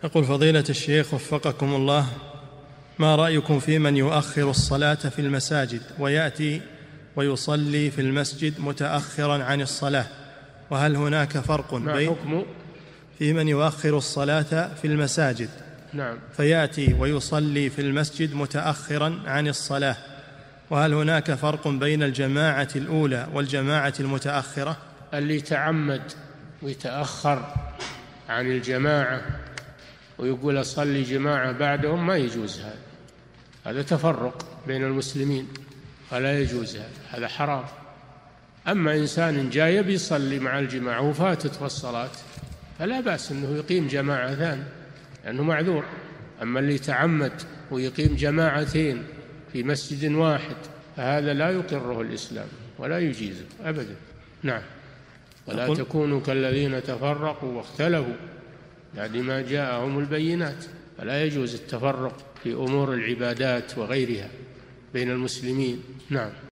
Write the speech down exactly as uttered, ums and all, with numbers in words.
يقول فضيلة الشيخ وفقكم الله، ما رأيكم في من يؤخر الصلاة في المساجد ويأتي ويصلي في المسجد متأخرا عن الصلاة، وهل هناك فرق بين حكم في من يؤخر الصلاة في المساجد نعم فيأتي ويصلي في المسجد متأخرا عن الصلاة، وهل هناك فرق بين الجماعة الأولى والجماعة المتأخرة؟ اللي يتعمد ويتأخر عن الجماعة ويقول أصلي جماعة بعدهم ما يجوز هذا، هذا تفرق بين المسلمين فلا يجوز هذا، هذا حرام. أما إنسان جاي بيصلي مع الجماعة وفاتت الصلاة فلا بأس أنه يقيم جماعة ثانية لأنه معذور. أما اللي يتعمد ويقيم جماعتين في مسجد واحد فهذا لا يقره الإسلام ولا يجيزه أبدا. نعم. ولا تكونوا كالذين تفرقوا واختلفوا بعد ما جاءهم البينات، فلا يجوز التفرق في أمور العبادات وغيرها بين المسلمين. نعم.